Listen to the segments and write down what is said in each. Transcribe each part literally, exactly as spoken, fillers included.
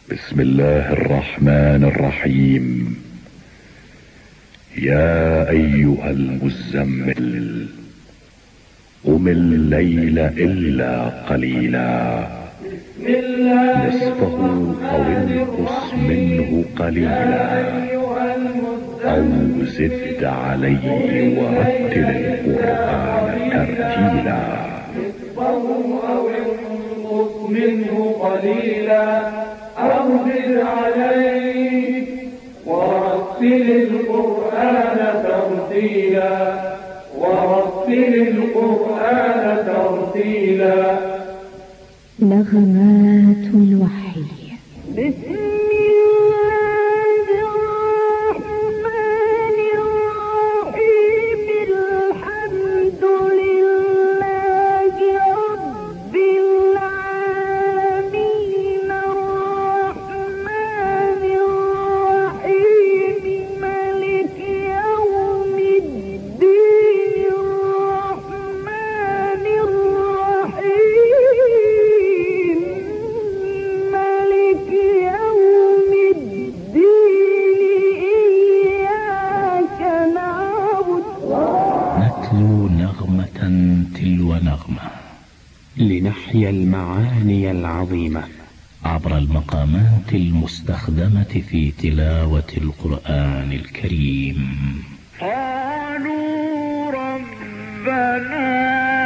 بسم الله الرحمن الرحيم. يا أيها المزمل قم الليل إلا قليلا نصفه أو انقص منه قليلا أو زد عليه ورتل القرآن ترتيلا. أو انقص منه قليلا أو زد عليه ورتل القرآن ترتيلا ورتل القرآن ترتيلا. نغمات الوحي. بسم لنحيا المعاني العظيمة عبر المقامات المستخدمة في تلاوة القرآن الكريم. قالوا ربنا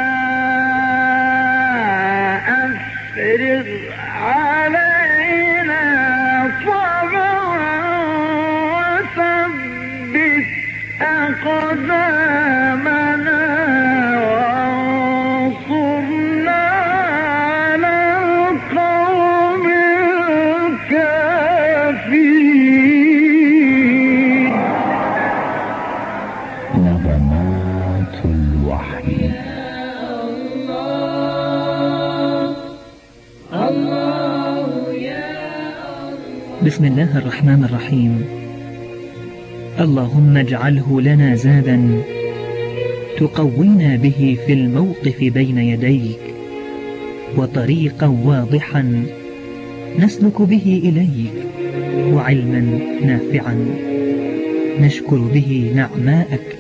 أفرغ علينا صبرا وثبت أقدامنا بسم الله الرحمن الرحيم. اللهم اجعله لنا زادا تقوينا به في الموقف بين يديك، وطريقا واضحا نسلك به إليك، وعلما نافعا نشكر به نعماءك،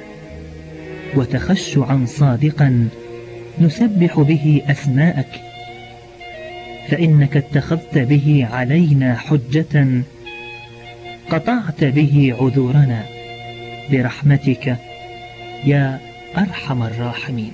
وتخشعا صادقا نسبح به أسماءك، فإنك اتخذت به علينا حجة قطعت به عذورنا برحمتك يا أرحم الراحمين.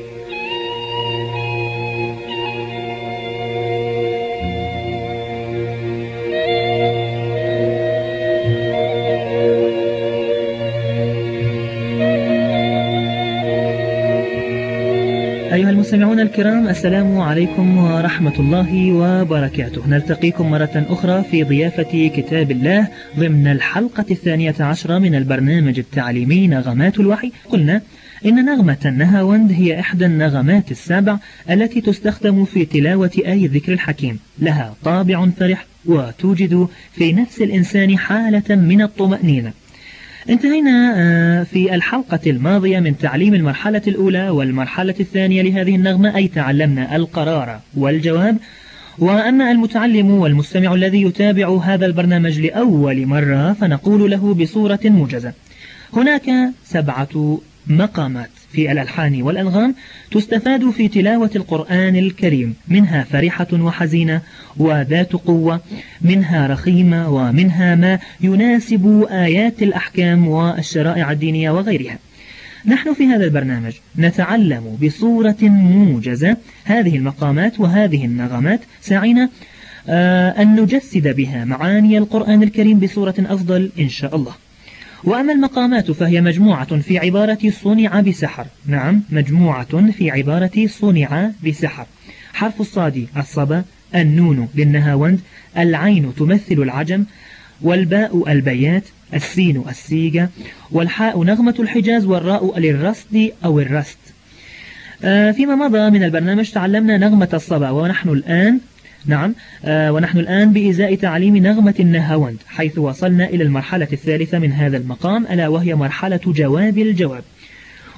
أيها المستمعون الكرام، السلام عليكم ورحمة الله وبركاته. نلتقيكم مرة أخرى في ضيافة كتاب الله ضمن الحلقة الثانية عشرة من البرنامج التعليمي نغمات الوحي. قلنا إن نغمة النهاوند هي إحدى النغمات السبع التي تستخدم في تلاوة آي الذكر الحكيم، لها طابع فرح وتوجد في نفس الإنسان حالة من الطمأنينة. انتهينا في الحلقة الماضية من تعليم المرحلة الأولى والمرحلة الثانية لهذه النغمة، أي تعلمنا القرار والجواب. وأما المتعلم والمستمع الذي يتابع هذا البرنامج لأول مرة فنقول له بصورة موجزة: هناك سبعة مقامات في الألحان والأنغام تستفاد في تلاوة القرآن الكريم، منها فرحة وحزينة وذات قوة، منها رخيمة، ومنها ما يناسب آيات الأحكام والشرائع الدينية وغيرها. نحن في هذا البرنامج نتعلم بصورة موجزة هذه المقامات وهذه النغمات، سعينا آه أن نجسد بها معاني القرآن الكريم بصورة أفضل إن شاء الله. وأما المقامات فهي مجموعة في عبارة صنع بسحر. نعم، مجموعة في عبارة صنع بسحر. حرف الصاد الصبا، النون للنهاوند، العين تمثل العجم، والباء البيات، السين السيجة، والحاء نغمة الحجاز، والراء للرصد أو الرست. آه فيما مضى من البرنامج تعلمنا نغمة الصبا، ونحن الآن نعم آه ونحن الآن بإزاء تعليم نغمة النهاوند، حيث وصلنا إلى المرحلة الثالثة من هذا المقام، ألا وهي مرحلة جواب الجواب.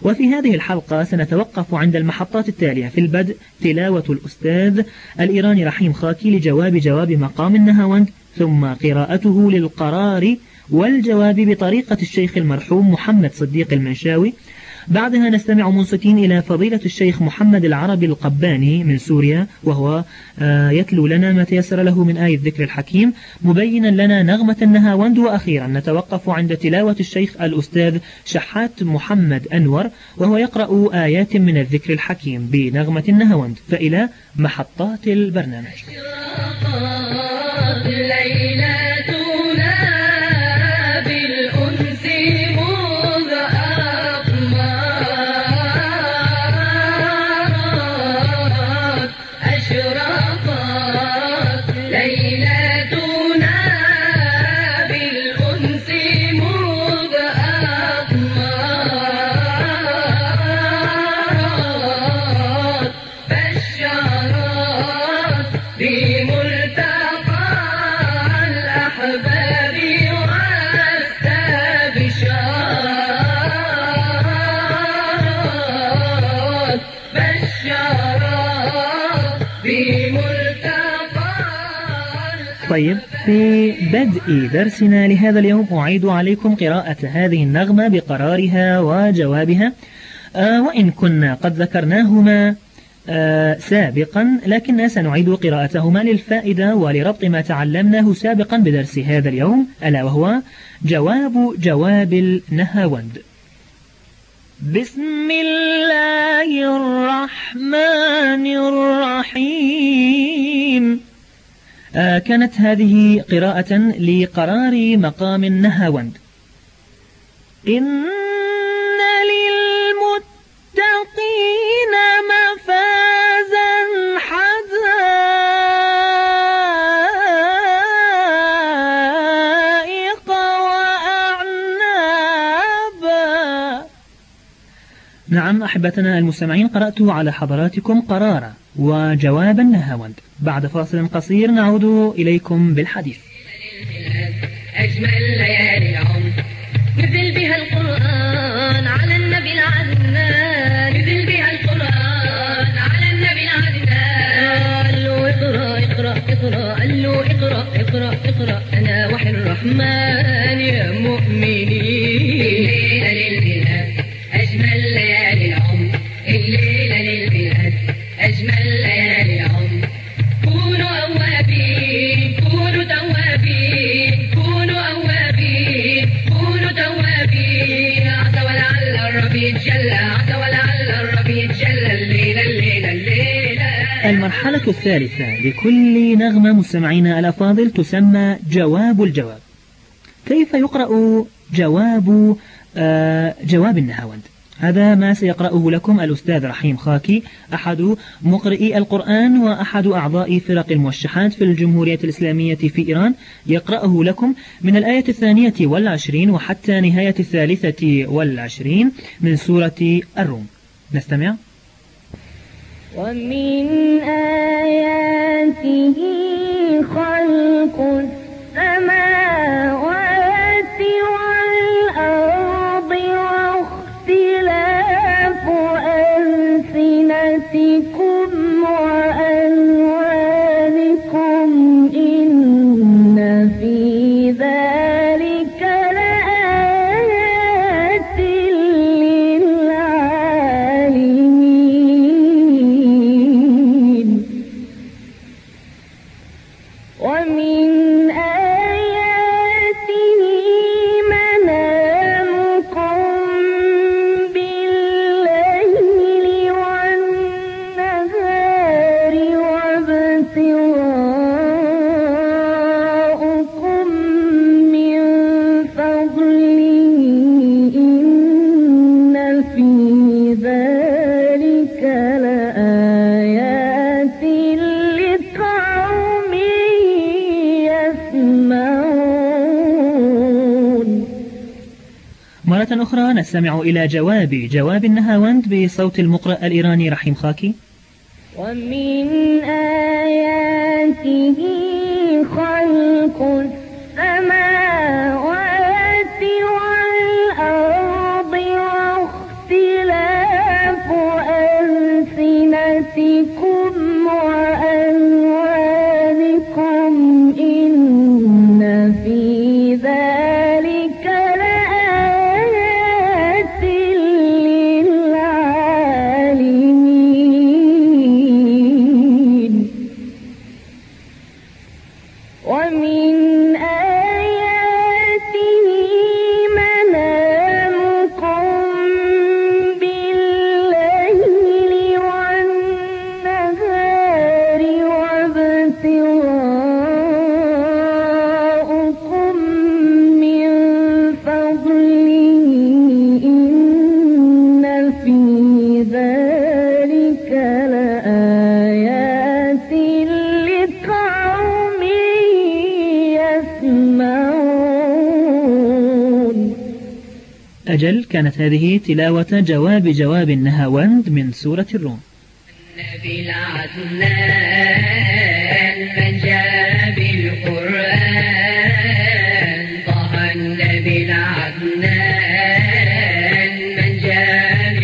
وفي هذه الحلقة سنتوقف عند المحطات التالية. في البدء تلاوة الأستاذ الإيراني رحيم خاكي لجواب جواب مقام النهاوند، ثم قراءته للقرار والجواب بطريقة الشيخ المرحوم محمد صديق المنشاوي. بعدها نستمع منصتين إلى فضيلة الشيخ محمد العربي القباني من سوريا، وهو يتلو لنا ما تيسر له من آية الذكر الحكيم مبينا لنا نغمة النهاوند. وأخيرا نتوقف عند تلاوة الشيخ الأستاذ شحات محمد أنور، وهو يقرأ آيات من الذكر الحكيم بنغمة النهاوند. فإلى محطات البرنامج. طيب، في بدء درسنا لهذا اليوم أعيد عليكم قراءة هذه النغمة بقرارها وجوابها، آه وإن كنا قد ذكرناهما آه سابقا، لكن سنعيد قراءتهما للفائدة ولربط ما تعلمناه سابقا بدرس هذا اليوم، ألا وهو جواب جواب النهاوند. بسم الله الرحمن الرحيم. آه كانت هذه قراءة لقرار مقام النهاوند. إن للمتقين مفازا حدائق وأعنابا. نعم أحبتنا المستمعين، قرأت على حضراتكم قرارا وجواب النهاوند. بعد فاصل قصير نعود إليكم بالحديث. أجمل ليالي العمر نزل بها القرآن على النبي العدنان، نزل بها القرآن على النبي العدنان. قال له اقرأ اقرأ اقرأ، قال له اقرأ اقرأ اقرأ، أنا وحي الرحمن يا مؤمنين. الليلة للبلاد أجمل ليالي العمر، الليلة للبلاد أجمل ليالي العمر. كونوا أوابين كونوا توابين كونوا أوابين كونوا توابين. عسى ولعل الرب يتجلى، عسى ولعل الرب يتجلى الليلة الليلة الليلة. المرحلة الثالثة لكل نغمة مستمعينا الأفاضل تسمى جواب الجواب. كيف يقرأ جواب آه جواب النهاوند؟ هذا ما سيقرأه لكم الأستاذ رحيم خاكي، أحد مقرئي القرآن وأحد أعضاء فرق الموشحات في الجمهورية الإسلامية في إيران. يقرأه لكم من الآية الثانية والعشرين وحتى نهاية الثالثة والعشرين من سورة الروم. نستمع. ومن آياته خلق السماوات والأرض واختلاف ألسنتكم وألوانكم، إن في ذلك لآيات للعالمين. ومن آياته منامكم بالليل والنهار وابتغاؤكم من فضله، إن في ذلك لآيات لقوم يسمعون. مرة أخرى نستمع إلى جواب جواب النهاوند بصوت المقرأ الإيراني رحيم خاكي. ومن آياته خلق السماوات والأرض واختلاف أجل، كانت هذه تلاوة جواب جواب النهاوند من سورة الروم. النبي العدنان من جاء بالقرآن، طه النبي العدنان من جاء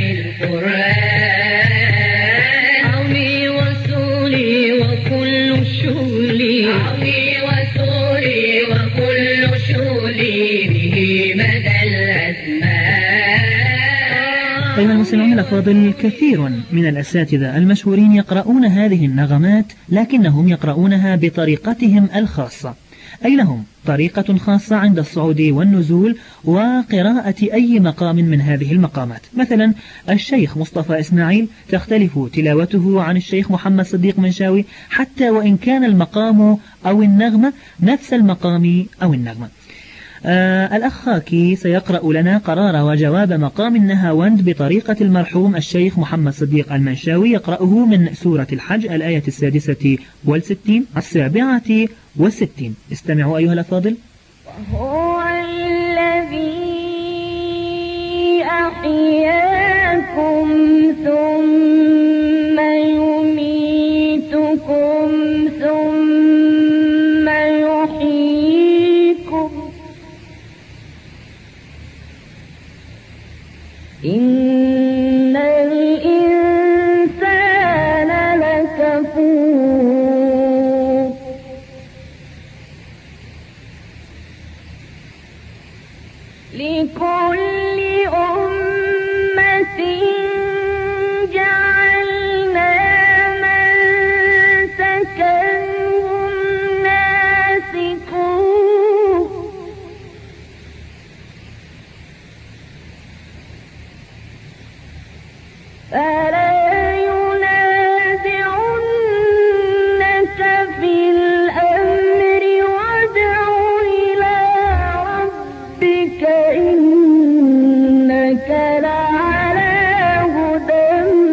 بالقرآن، عوني وسولي وكل شولي، عوني وسولي وكل شولي به مدى الأزمان. أيها المستمعون الأفاضل، كثير من الأساتذة المشهورين يقرؤون هذه النغمات، لكنهم يقرؤونها بطريقتهم الخاصة، أي لهم طريقة خاصة عند الصعود والنزول وقراءة أي مقام من هذه المقامات. مثلا الشيخ مصطفى إسماعيل تختلف تلاوته عن الشيخ محمد صديق منشاوي، حتى وإن كان المقام أو النغمة نفس المقام أو النغمة. آه الأخ خاكي سيقرأ لنا قرار وجواب مقام النهاوند بطريقة المرحوم الشيخ محمد صديق المنشاوي، يقرأه من سورة الحج الآية السادسة والستين السابعة والستين. استمعوا أيها الأفاضل. وهو الذي أحياكم ثم يميتكم ثم يحييكم، إن الإنسان لكفور. لكل أمة جعلنا منسكا هم ناسكوه، فلا ينازعنك في الأمر وادع إلى ربك إنك لعلى هدى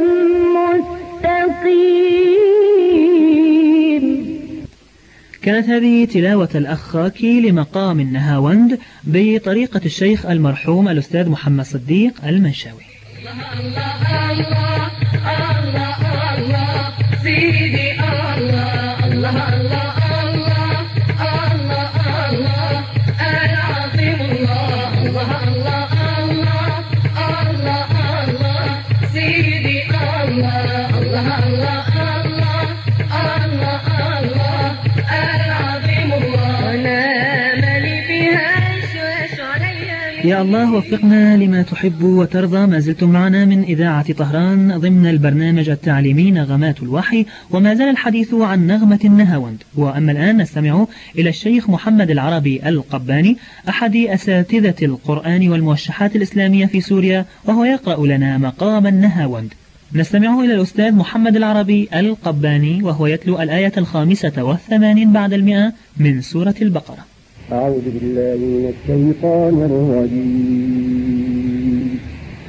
مستقيم. كانت هذه تلاوة الأخ خاكي لمقام النهاوند بطريقة الشيخ المرحوم الأستاذ محمد صديق المنشاوي. الله الله الله الله سيدي الله الله الله الله الله الله العظيم الله الله الله الله الله الله سيدي الله الله الله الله الله الله العظيم الله. ونام لي بها شوش عليها. يا الله وفقنا لما تحب وترضى. ما زلتم معنا من إذاعة طهران ضمن البرنامج التعليمي نغمات الوحي، وما زال الحديث عن نغمة النهاوند. وأما الآن نستمع إلى الشيخ محمد العربي القباني، أحد أساتذة القرآن والموشحات الإسلامية في سوريا، وهو يقرأ لنا مقام النهاوند. نستمع إلى الأستاذ محمد العربي القباني وهو يتلو الآية الخامسة والثمانين بعد المئة من سورة البقرة. أعوذ بالله من الشيطان الرجيم.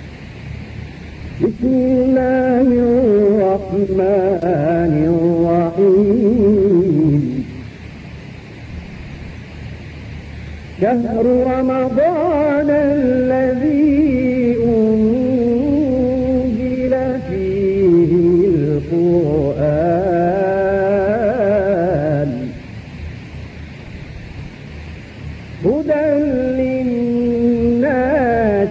بسم الله الرحمن الرحيم. شهر رمضان الذي أنزل فيه القرآن هدى للناس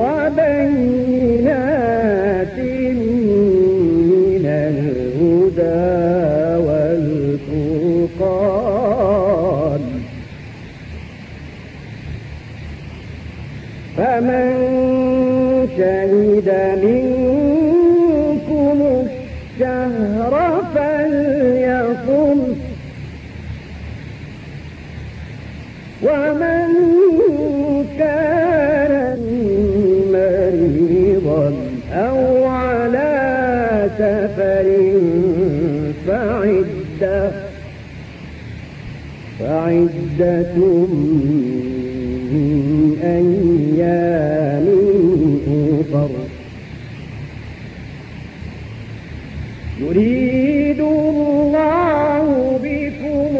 وبينات من الهدى والفرقان، فمن شهد منكم الشهر فليصم، ومن كان مريضا أو على سفر فعدة فعدة من أيام أخر. يريد الله بكم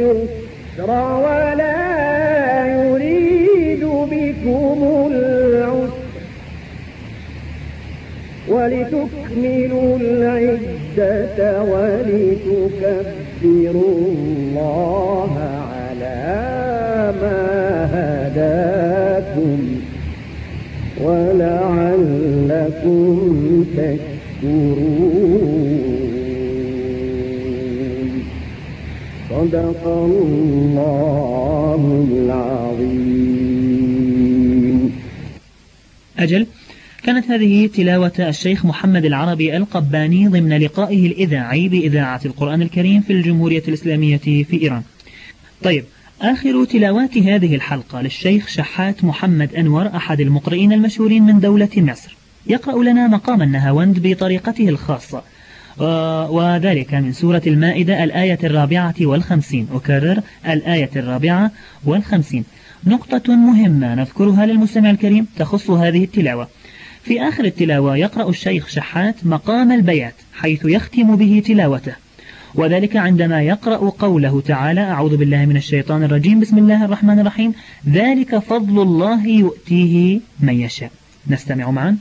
اليسر ولا يريد بكم العسر ولتكملوا العدة ولتكبروا الله على ما هداكم ولعلكم تشكرون. صدق الله العظيم. أجل، كانت هذه تلاوة الشيخ محمد العربي القباني ضمن لقائه الإذاعي بإذاعة القرآن الكريم في الجمهورية الإسلامية في إيران. طيب، آخر تلاوات هذه الحلقة للشيخ شحات محمد أنور، أحد المقرئين المشهورين من دولة مصر، يقرأ لنا مقام النهاوند بطريقته الخاصة، وذلك من سورة المائدة الآية الرابعة والخمسين. أكرر، الآية الرابعة والخمسين. نقطة مهمة نذكرها للمستمع الكريم تخص هذه التلاوة. في آخر التلاوة يقرأ الشيخ شحات مقام البيات حيث يختم به تلاوته، وذلك عندما يقرأ قوله تعالى: أعوذ بالله من الشيطان الرجيم، بسم الله الرحمن الرحيم، ذلك فضل الله يؤتيه من يشاء. نستمع معا.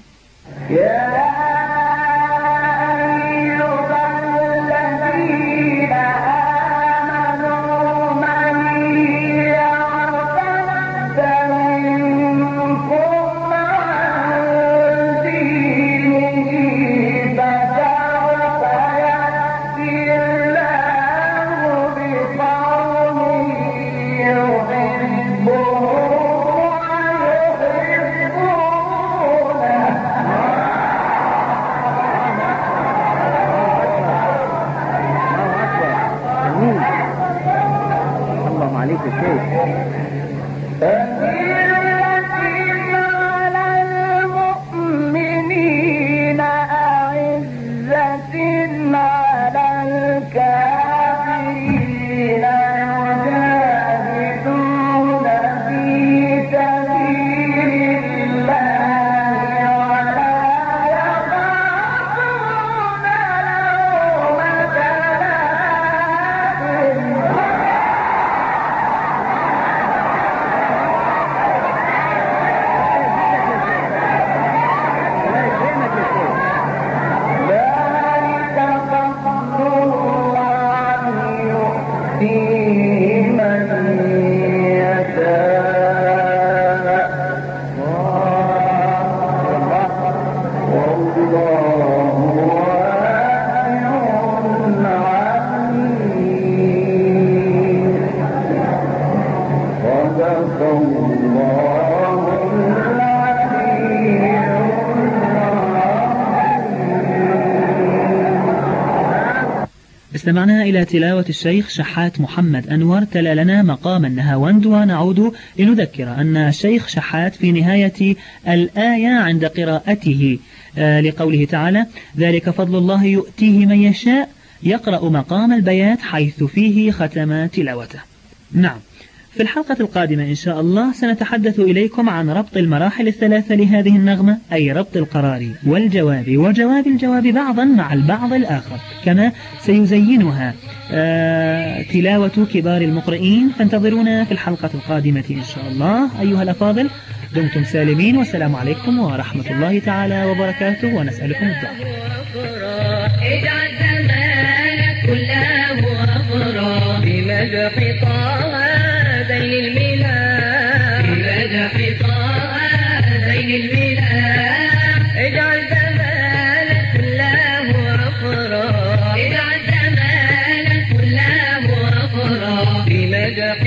استمعنا إلى تلاوة الشيخ شحات محمد أنور تلا لنا مقام النهاوند، ونعود لنذكر أن الشيخ شحات في نهاية الآية عند قراءته آه لقوله تعالى: ذلك فضل الله يؤتيه من يشاء، يقرأ مقام البيات حيث فيه ختم تلاوته. نعم، في الحلقة القادمة إن شاء الله سنتحدث إليكم عن ربط المراحل الثلاثة لهذه النغمة، أي ربط القرار والجواب وجواب الجواب بعضا مع البعض الآخر، كما سيزينها آه تلاوة كبار المقرئين. فانتظرونا في الحلقة القادمة إن شاء الله. أيها الأفاضل، دمتم سالمين، والسلام عليكم ورحمة الله تعالى وبركاته، ونسألكم الدعاء. اجعل زمانك كله أفرا بمدح طه زين الميلاد، بمدح طه زين الميلاد. اجعل زمانك كله أفرا، اجعل زمانك كله أفرا بمدح